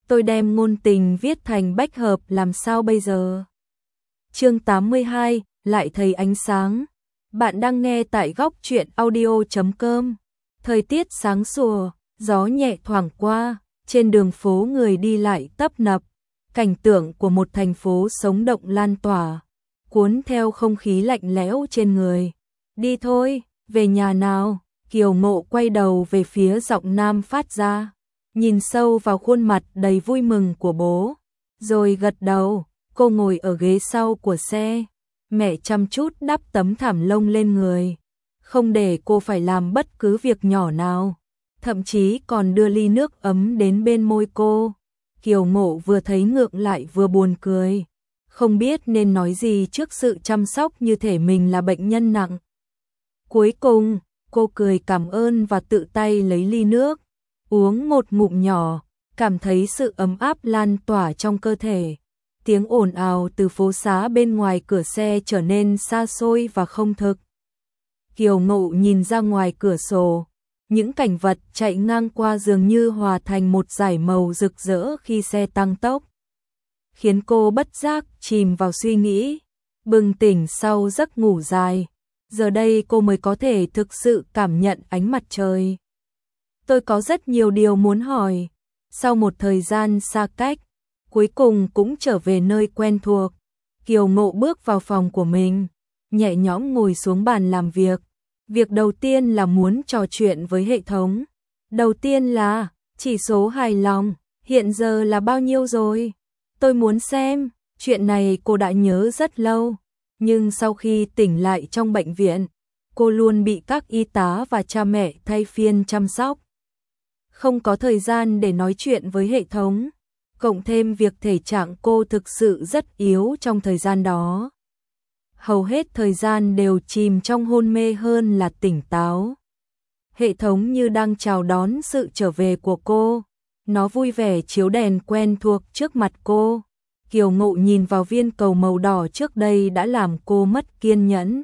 tôi đem ngôn tình viết thành bách hợp làm sao bây giờ? Chương 82, lại thấy ánh sáng. Bạn đang nghe tại góc truyện audio.com. Thời tiết sáng sủa, gió nhẹ thoảng qua, trên đường phố người đi lại tấp nập, cảnh tượng của một thành phố sống động lan tỏa, cuốn theo không khí lạnh lẽo trên người. Đi thôi, về nhà nào? Kiều Ngộ quay đầu về phía giọng nam phát ra, nhìn sâu vào khuôn mặt đầy vui mừng của bố, rồi gật đầu. Cô ngồi ở ghế sau của xe, mẹ chăm chút đắp tấm thảm lông lên người, không để cô phải làm bất cứ việc nhỏ nào, thậm chí còn đưa ly nước ấm đến bên môi cô. Kiều Ngộ vừa thấy ngượng lại vừa buồn cười, không biết nên nói gì trước sự chăm sóc như thể mình là bệnh nhân nặng. Cuối cùng, cô cười cảm ơn và tự tay lấy ly nước, uống một ngụm nhỏ, cảm thấy sự ấm áp lan tỏa trong cơ thể. Tiếng ồn ào từ phố xá bên ngoài cửa xe trở nên xa xôi và không thực. Kiều Ngộ nhìn ra ngoài cửa sổ, những cảnh vật chạy ngang qua dường như hòa thành một dải màu rực rỡ khi xe tăng tốc, khiến cô bất giác chìm vào suy nghĩ. Bừng tỉnh sau giấc ngủ dài, giờ đây cô mới có thể thực sự cảm nhận ánh mặt trời. Tôi có rất nhiều điều muốn hỏi. Sau một thời gian xa cách, cuối cùng cũng trở về nơi quen thuộc. Kiều Ngộ bước vào phòng của mình, nhẹ nhõm ngồi xuống bàn làm việc. Việc đầu tiên là muốn trò chuyện với hệ thống. Đầu tiên là chỉ số hài lòng, hiện giờ là bao nhiêu rồi? Tôi muốn xem. Chuyện này cô đã nhớ rất lâu, nhưng sau khi tỉnh lại trong bệnh viện, cô luôn bị các y tá và cha mẹ thay phiên chăm sóc, không có thời gian để nói chuyện với hệ thống. Cộng thêm việc thể trạng cô thực sự rất yếu trong thời gian đó, hầu hết thời gian đều chìm trong hôn mê hơn là tỉnh táo. Hệ thống như đang chào đón sự trở về của cô, nó vui vẻ chiếu đèn quen thuộc trước mặt cô. Kiều Ngộ nhìn vào viên cầu màu đỏ trước đây đã làm cô mất kiên nhẫn.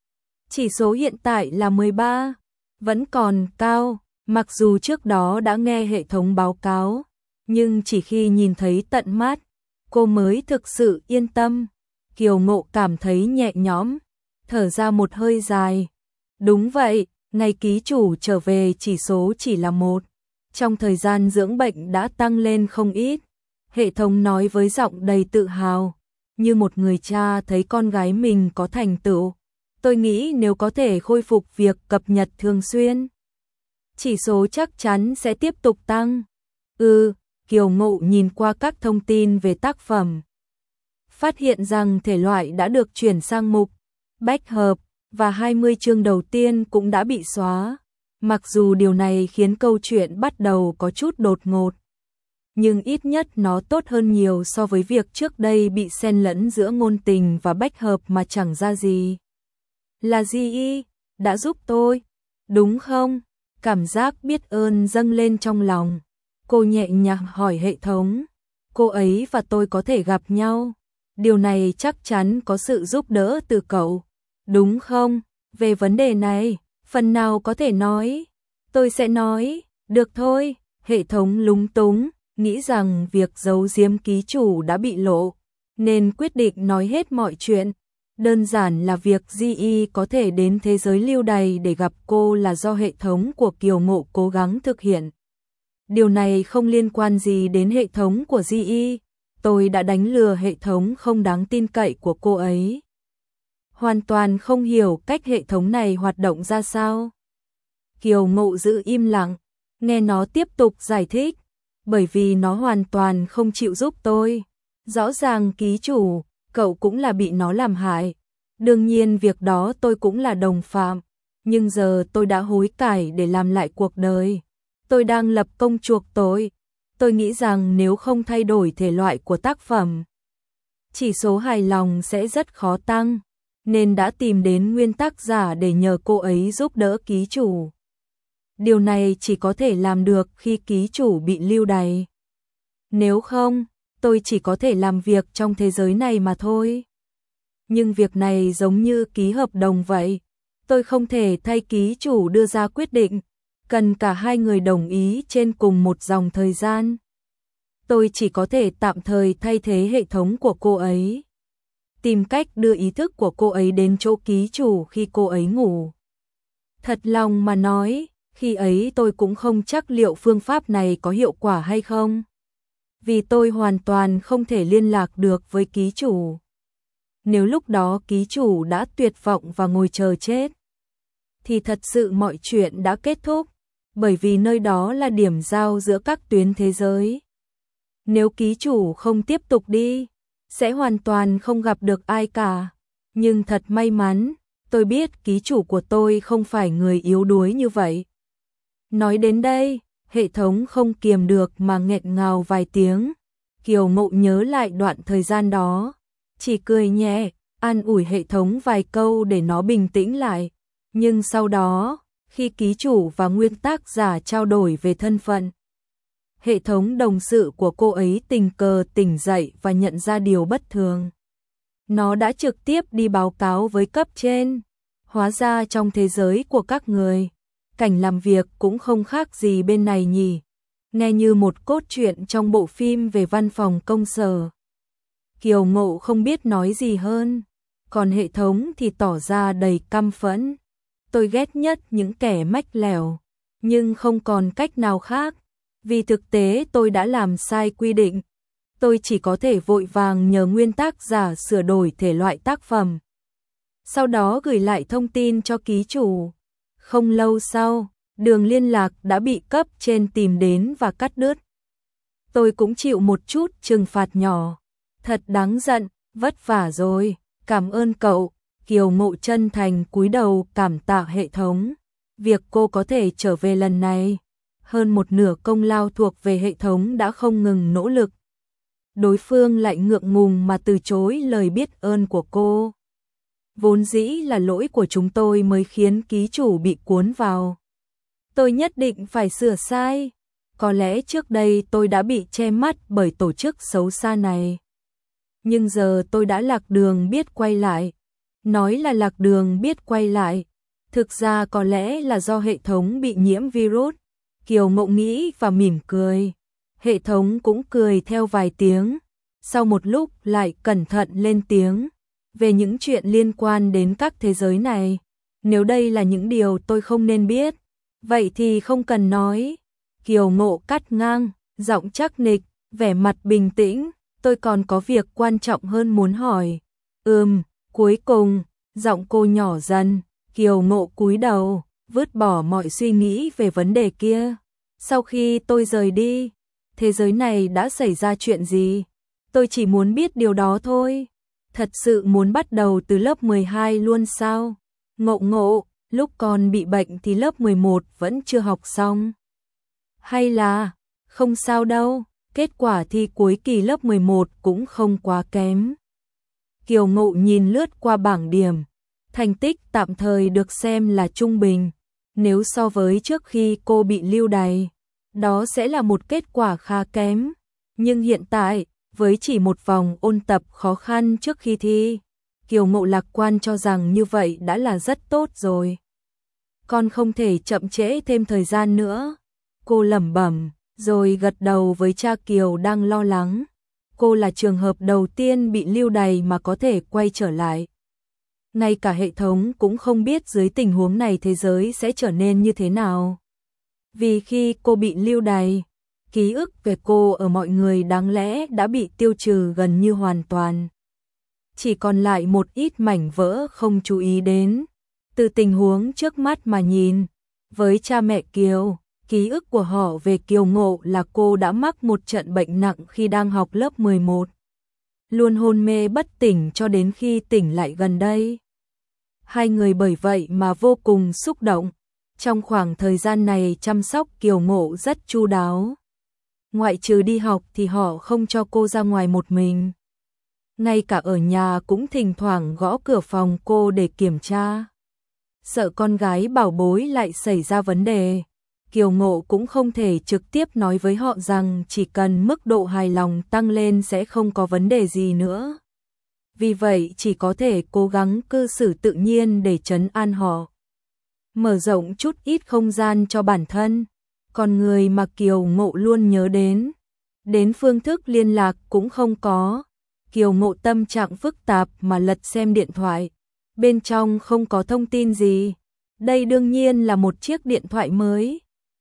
Chỉ số hiện tại là 13, vẫn còn cao, mặc dù trước đó đã nghe hệ thống báo cáo, nhưng chỉ khi nhìn thấy tận mắt, cô mới thực sự yên tâm. Kiều Ngộ cảm thấy nhẹ nhõm, thở ra một hơi dài. Đúng vậy, ngày ký chủ trở về chỉ số chỉ là 1. Trong thời gian dưỡng bệnh đã tăng lên không ít. Hệ thống nói với giọng đầy tự hào, như một người cha thấy con gái mình có thành tựu. Tôi nghĩ nếu có thể khôi phục việc cập nhật thường xuyên, chỉ số chắc chắn sẽ tiếp tục tăng. Kiều Ngộ nhìn qua các thông tin về tác phẩm, phát hiện rằng thể loại đã được chuyển sang mục bách hợp và 20 chương đầu tiên cũng đã bị xóa. Mặc dù điều này khiến câu chuyện bắt đầu có chút đột ngột, nhưng ít nhất nó tốt hơn nhiều so với việc trước đây bị xen lẫn giữa ngôn tình và bách hợp mà chẳng ra gì. Là Di đã giúp tôi, đúng không? Cảm giác biết ơn dâng lên trong lòng. Cô nhẹ nhàng hỏi hệ thống, cô ấy và tôi có thể gặp nhau. Điều này chắc chắn có sự giúp đỡ từ cậu, đúng không? Về vấn đề này, phần nào có thể nói, tôi sẽ nói. Được thôi. Hệ thống lúng túng, nghĩ rằng việc giấu giếm ký chủ đã bị lộ, nên quyết định nói hết mọi chuyện. Đơn giản là việc Di có thể đến thế giới lưu đày để gặp cô là do hệ thống của Kiều Ngộ cố gắng thực hiện. Điều này không liên quan gì đến hệ thống của Di. Tôi đã đánh lừa hệ thống không đáng tin cậy của cô ấy. Hoàn toàn không hiểu cách hệ thống này hoạt động ra sao. Kiều Ngộ giữ im lặng, nghe nó tiếp tục giải thích. Bởi vì nó hoàn toàn không chịu giúp tôi. Rõ ràng ký chủ, cậu cũng là bị nó làm hại. Đương nhiên việc đó tôi cũng là đồng phạm. Nhưng giờ tôi đã hối cải để làm lại cuộc đời. Tôi đang lập công chuộc tội. Tôi nghĩ rằng nếu không thay đổi thể loại của tác phẩm, chỉ số hài lòng sẽ rất khó tăng, nên đã tìm đến nguyên tác giả để nhờ cô ấy giúp đỡ ký chủ. Điều này chỉ có thể làm được khi ký chủ bị lưu đày. Nếu không, tôi chỉ có thể làm việc trong thế giới này mà thôi. Nhưng việc này giống như ký hợp đồng vậy. Tôi không thể thay ký chủ đưa ra quyết định. Cần cả hai người đồng ý trên cùng một dòng thời gian. tôi chỉ có thể tạm thời thay thế hệ thống của cô ấy. Tìm cách đưa ý thức của cô ấy đến chỗ ký chủ khi cô ấy ngủ. Thật lòng mà nói, khi ấy tôi cũng không chắc liệu phương pháp này có hiệu quả hay không. Vì tôi hoàn toàn không thể liên lạc được với ký chủ. Nếu lúc đó ký chủ đã tuyệt vọng và ngồi chờ chết, thì thật sự mọi chuyện đã kết thúc, bởi vì nơi đó là điểm giao giữa các tuyến thế giới. Nếu ký chủ không tiếp tục đi, sẽ hoàn toàn không gặp được ai cả. Nhưng thật may mắn, tôi biết ký chủ của tôi không phải người yếu đuối như vậy. Nói đến đây, hệ thống không kiềm được mà nghẹn ngào vài tiếng. Kiều Ngộ nhớ lại đoạn thời gian đó, chỉ cười nhẹ, an ủi hệ thống vài câu để nó bình tĩnh lại. Nhưng sau đó, khi ký chủ và nguyên tác giả trao đổi về thân phận, hệ thống đồng sự của cô ấy tình cờ tỉnh dậy và nhận ra điều bất thường. Nó đã trực tiếp đi báo cáo với cấp trên. Hóa ra trong thế giới của các người, cảnh làm việc cũng không khác gì bên này nhỉ. Nghe như một cốt truyện trong bộ phim về văn phòng công sở. Kiều Ngộ không biết nói gì hơn, còn hệ thống thì tỏ ra đầy căm phẫn. Tôi ghét nhất những kẻ mách lẻo, nhưng không còn cách nào khác, vì thực tế tôi đã làm sai quy định. Tôi chỉ có thể vội vàng nhờ nguyên tác giả sửa đổi thể loại tác phẩm, sau đó gửi lại thông tin cho ký chủ. Không lâu sau, đường liên lạc đã bị cấp trên tìm đến và cắt đứt. Tôi cũng chịu một chút trừng phạt nhỏ. Thật đáng giận, vất vả rồi, cảm ơn cậu. Kiều Ngộ chân thành cúi đầu cảm tạ hệ thống. Việc cô có thể trở về lần này, hơn một nửa công lao thuộc về hệ thống đã không ngừng nỗ lực. Đối phương lại ngượng ngùng mà từ chối lời biết ơn của cô. Vốn dĩ là lỗi của chúng tôi mới khiến ký chủ bị cuốn vào. Tôi nhất định phải sửa sai. Có lẽ trước đây tôi đã bị che mắt bởi tổ chức xấu xa này. Nhưng giờ tôi đã lạc đường biết quay lại. Nói là lạc đường biết quay lại, thực ra có lẽ là do hệ thống bị nhiễm virus. Kiều Ngộ nghĩ và mỉm cười. Hệ thống cũng cười theo vài tiếng. Sau một lúc lại cẩn thận lên tiếng. Về những chuyện liên quan đến các thế giới này, nếu đây là những điều tôi không nên biết, vậy thì không cần nói. Kiều Ngộ cắt ngang, giọng chắc nịch, vẻ mặt bình tĩnh. Tôi còn có việc quan trọng hơn muốn hỏi. Cuối cùng, giọng cô nhỏ dần. Kiều Ngộ cúi đầu, vứt bỏ mọi suy nghĩ về vấn đề kia. Sau khi tôi rời đi, thế giới này đã xảy ra chuyện gì? Tôi chỉ muốn biết điều đó thôi. Thật sự muốn bắt đầu từ lớp 12 luôn sao? Ngộ, lúc con bị bệnh thì lớp 11 vẫn chưa học xong. Hay là, không sao đâu, kết quả thi cuối kỳ lớp 11 cũng không quá kém. Kiều Ngộ nhìn lướt qua bảng điểm, thành tích tạm thời được xem là trung bình. Nếu so với trước khi cô bị lưu đày, đó sẽ là một kết quả khá kém. Nhưng hiện tại, với chỉ một vòng ôn tập khó khăn trước khi thi, Kiều Ngộ lạc quan cho rằng như vậy đã là rất tốt rồi. Con không thể chậm trễ thêm thời gian nữa. Cô lẩm bẩm, rồi gật đầu với cha Kiều đang lo lắng. Cô là trường hợp đầu tiên bị lưu đày mà có thể quay trở lại. Ngay cả hệ thống cũng không biết dưới tình huống này thế giới sẽ trở nên như thế nào. Vì khi cô bị lưu đày, ký ức về cô ở mọi người đáng lẽ đã bị tiêu trừ gần như hoàn toàn. Chỉ còn lại một ít mảnh vỡ không chú ý đến. Từ tình huống trước mắt mà nhìn, với cha mẹ Kiều, ký ức của họ về Kiều Ngộ là cô đã mắc một trận bệnh nặng khi đang học lớp 11. Luôn hôn mê bất tỉnh cho đến khi tỉnh lại gần đây. Hai người bởi vậy mà vô cùng xúc động. Trong khoảng thời gian này chăm sóc Kiều Ngộ rất chu đáo. Ngoại trừ đi học thì họ không cho cô ra ngoài một mình. Ngay cả ở nhà cũng thỉnh thoảng gõ cửa phòng cô để kiểm tra. Sợ con gái bảo bối lại xảy ra vấn đề, Kiều Ngộ cũng không thể trực tiếp nói với họ rằng chỉ cần mức độ hài lòng tăng lên sẽ không có vấn đề gì nữa. Vì vậy chỉ có thể cố gắng cư xử tự nhiên để trấn an họ. Mở rộng chút ít không gian cho bản thân. Còn người mà Kiều Ngộ luôn nhớ đến đến phương thức liên lạc cũng không có. Kiều Ngộ tâm trạng phức tạp mà lật xem điện thoại, bên trong không có thông tin gì. Đây đương nhiên là một chiếc điện thoại mới.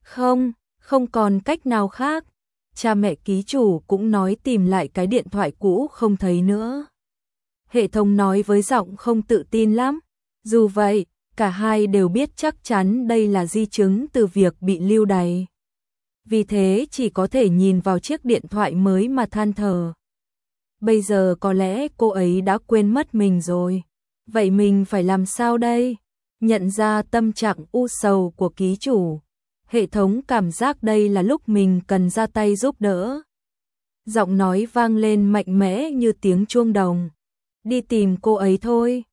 Không còn cách nào khác. Cha mẹ ký chủ cũng nói tìm lại cái điện thoại cũ không thấy nữa. Hệ thống nói với giọng không tự tin lắm. Dù vậy, cả hai đều biết chắc chắn đây là di chứng từ việc bị lưu đày. Vì thế chỉ có thể nhìn vào chiếc điện thoại mới mà than thở. Bây giờ có lẽ cô ấy đã quên mất mình rồi. Vậy mình phải làm sao đây? Nhận ra tâm trạng u sầu của ký chủ, hệ thống cảm giác đây là lúc mình cần ra tay giúp đỡ. Giọng nói vang lên mạnh mẽ như tiếng chuông đồng. Đi tìm cô ấy thôi.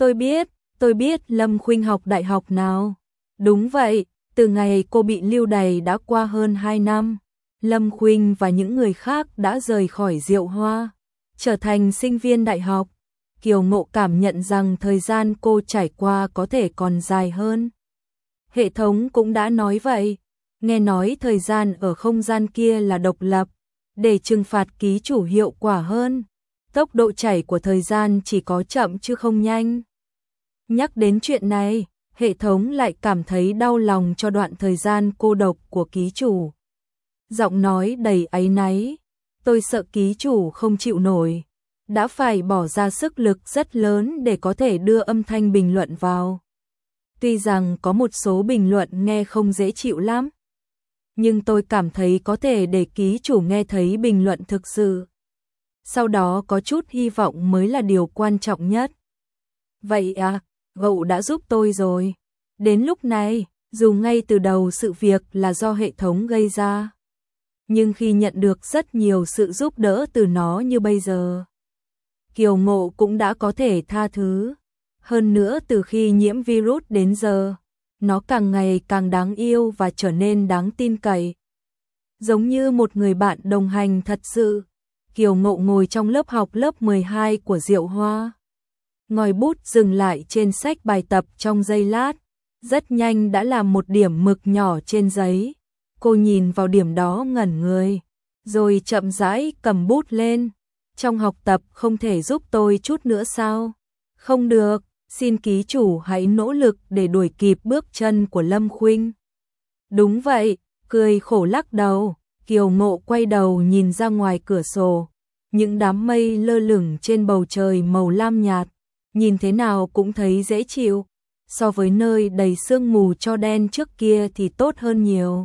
Tôi biết Lâm Khuynh học đại học nào. Đúng vậy, từ ngày cô bị lưu đày đã qua hơn 2 năm. Lâm Khuynh và những người khác đã rời khỏi Diệu Hoa, trở thành sinh viên đại học. Kiều Ngộ cảm nhận rằng thời gian cô trải qua có thể còn dài hơn. Hệ thống cũng đã nói vậy. Nghe nói thời gian ở không gian kia là độc lập, để trừng phạt ký chủ hiệu quả hơn. Tốc độ chảy của thời gian chỉ có chậm chứ không nhanh. Nhắc đến chuyện này, hệ thống lại cảm thấy đau lòng cho đoạn thời gian cô độc của ký chủ. Giọng nói đầy áy náy. Tôi sợ ký chủ không chịu nổi. Đã phải bỏ ra sức lực rất lớn để có thể đưa âm thanh bình luận vào. Tuy rằng có một số bình luận nghe không dễ chịu lắm, nhưng tôi cảm thấy có thể để ký chủ nghe thấy bình luận thực sự. Sau đó có chút hy vọng mới là điều quan trọng nhất. Vậy à, cậu đã giúp tôi rồi. Đến lúc này, dù ngay từ đầu sự việc là do hệ thống gây ra, nhưng khi nhận được rất nhiều sự giúp đỡ từ nó như bây giờ, Kiều Ngộ cũng đã có thể tha thứ. Hơn nữa từ khi nhiễm virus đến giờ, nó càng ngày càng đáng yêu và trở nên đáng tin cậy. Giống như một người bạn đồng hành thật sự. Kiều Ngộ ngồi trong lớp học lớp 12 của Diệu Hoa. Ngòi bút dừng lại trên sách bài tập trong giây lát. Rất nhanh đã làm một điểm mực nhỏ trên giấy. Cô nhìn vào điểm đó ngẩn người, rồi chậm rãi cầm bút lên. Trong học tập không thể giúp tôi chút nữa sao? Không được, xin ký chủ hãy nỗ lực để đuổi kịp bước chân của Lâm Khuynh. Đúng vậy, cười khổ lắc đầu, Kiều Ngộ quay đầu nhìn ra ngoài cửa sổ. Những đám mây lơ lửng trên bầu trời màu lam nhạt, nhìn thế nào cũng thấy dễ chịu. So với nơi đầy sương mù cho đen trước kia thì tốt hơn nhiều.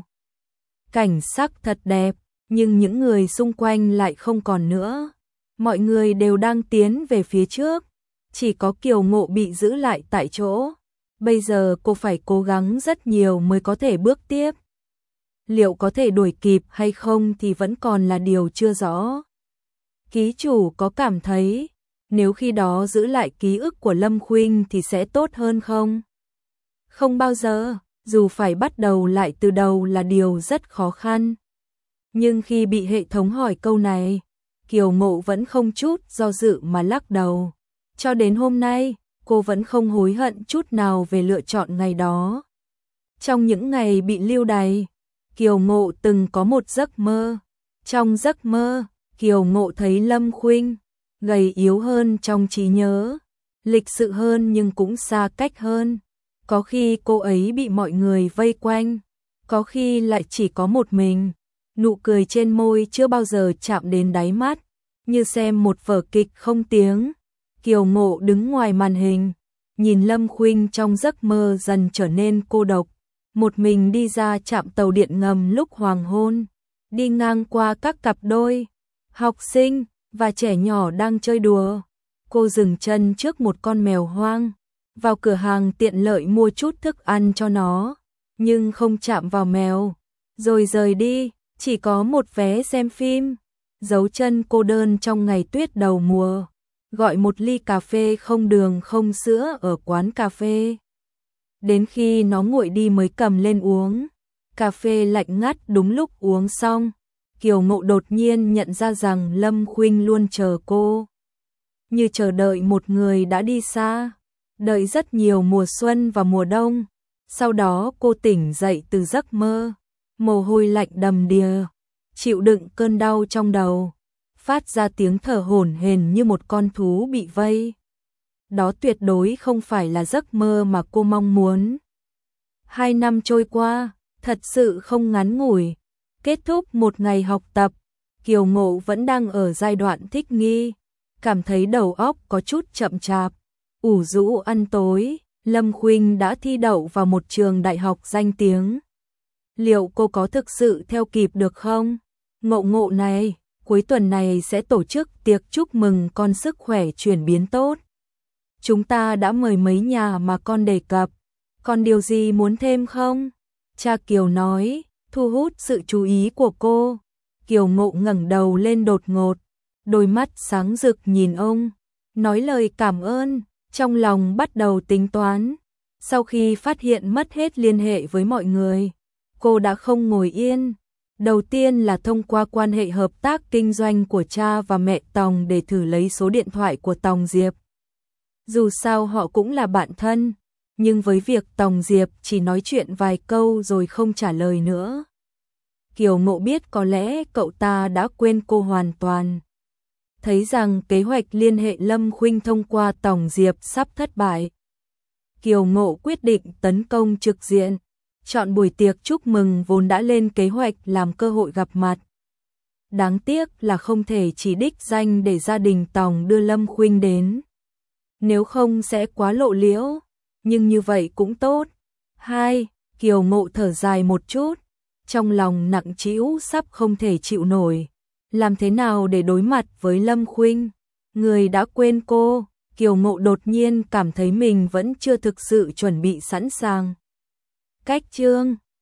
Cảnh sắc thật đẹp, nhưng những người xung quanh lại không còn nữa. Mọi người đều đang tiến về phía trước, chỉ có Kiều Ngộ bị giữ lại tại chỗ. Bây giờ cô phải cố gắng rất nhiều mới có thể bước tiếp. Liệu có thể đuổi kịp hay không thì vẫn còn là điều chưa rõ. Ký chủ có cảm thấy, nếu khi đó giữ lại ký ức của Lâm Khuynh thì sẽ tốt hơn không? Không bao giờ, dù phải bắt đầu lại từ đầu là điều rất khó khăn. Nhưng khi bị hệ thống hỏi câu này, Kiều Ngộ vẫn không chút do dự mà lắc đầu. Cho đến hôm nay, cô vẫn không hối hận chút nào về lựa chọn ngày đó. Trong những ngày bị lưu đày, Kiều Ngộ từng có một giấc mơ. Trong giấc mơ, Kiều Ngộ thấy Lâm Khuynh gầy yếu hơn trong trí nhớ, lịch sự hơn nhưng cũng xa cách hơn. Có khi cô ấy bị mọi người vây quanh, có khi lại chỉ có một mình. Nụ cười trên môi chưa bao giờ chạm đến đáy mắt, như xem một vở kịch không tiếng. Kiều Ngộ đứng ngoài màn hình, nhìn Lâm Khuynh trong giấc mơ dần trở nên cô độc, một mình đi ra trạm tàu điện ngầm lúc hoàng hôn, đi ngang qua các cặp đôi, học sinh và trẻ nhỏ đang chơi đùa. Cô dừng chân trước một con mèo hoang, vào cửa hàng tiện lợi mua chút thức ăn cho nó, nhưng không chạm vào mèo, rồi rời đi, chỉ có một vé xem phim. Dấu chân cô đơn trong ngày tuyết đầu mùa, gọi một ly cà phê không đường không sữa ở quán cà phê. Đến khi nó nguội đi mới cầm lên uống. Cà phê lạnh ngắt đúng lúc uống xong, Kiều Ngộ đột nhiên nhận ra rằng Lâm Khuynh luôn chờ cô. Như chờ đợi một người đã đi xa, đợi rất nhiều mùa xuân và mùa đông. Sau đó cô tỉnh dậy từ giấc mơ, mồ hôi lạnh đầm đìa. chịu đựng cơn đau trong đầu, phát ra tiếng thở hổn hển như một con thú bị vây. Đó tuyệt đối không phải là giấc mơ mà cô mong muốn. 2 năm trôi qua, thật sự không ngắn ngủi. Kết thúc một ngày học tập, Kiều Ngộ vẫn đang ở giai đoạn thích nghi, cảm thấy đầu óc có chút chậm chạp, ủ rũ ăn tối. Lâm Khuynh đã thi đậu vào một trường đại học danh tiếng. Liệu cô có thực sự theo kịp được không? Ngộ Ngộ này, cuối tuần này sẽ tổ chức tiệc chúc mừng con sức khỏe chuyển biến tốt. Chúng ta đã mời mấy nhà mà con đề cập, còn điều gì muốn thêm không? Cha Kiều nói, thu hút sự chú ý của cô. Kiều Ngộ ngẩng đầu lên đột ngột, đôi mắt sáng rực nhìn ông, nói lời cảm ơn, trong lòng bắt đầu tính toán. Sau khi phát hiện mất hết liên hệ với mọi người, cô đã không ngồi yên. Đầu tiên là thông qua quan hệ hợp tác kinh doanh của cha và mẹ Tòng để thử lấy số điện thoại của Tòng Diệp. Dù sao họ cũng là bạn thân, nhưng với việc Tòng Diệp chỉ nói chuyện vài câu rồi không trả lời nữa, Kiều Ngộ biết có lẽ cậu ta đã quên cô hoàn toàn. Thấy rằng kế hoạch liên hệ Lâm Khuynh thông qua Tòng Diệp sắp thất bại, Kiều Ngộ quyết định tấn công trực diện, chọn buổi tiệc chúc mừng vốn đã lên kế hoạch làm cơ hội gặp mặt. Đáng tiếc là không thể chỉ đích danh để gia đình Tòng đưa Lâm Khuynh đến. Nếu không sẽ quá lộ liễu, nhưng như vậy cũng tốt. 2. Kiều Ngộ thở dài một chút, trong lòng nặng trĩu sắp không thể chịu nổi. Làm thế nào để đối mặt với Lâm Khuynh, người đã quên cô? Kiều Ngộ đột nhiên cảm thấy mình vẫn chưa thực sự chuẩn bị sẵn sàng. Cách chương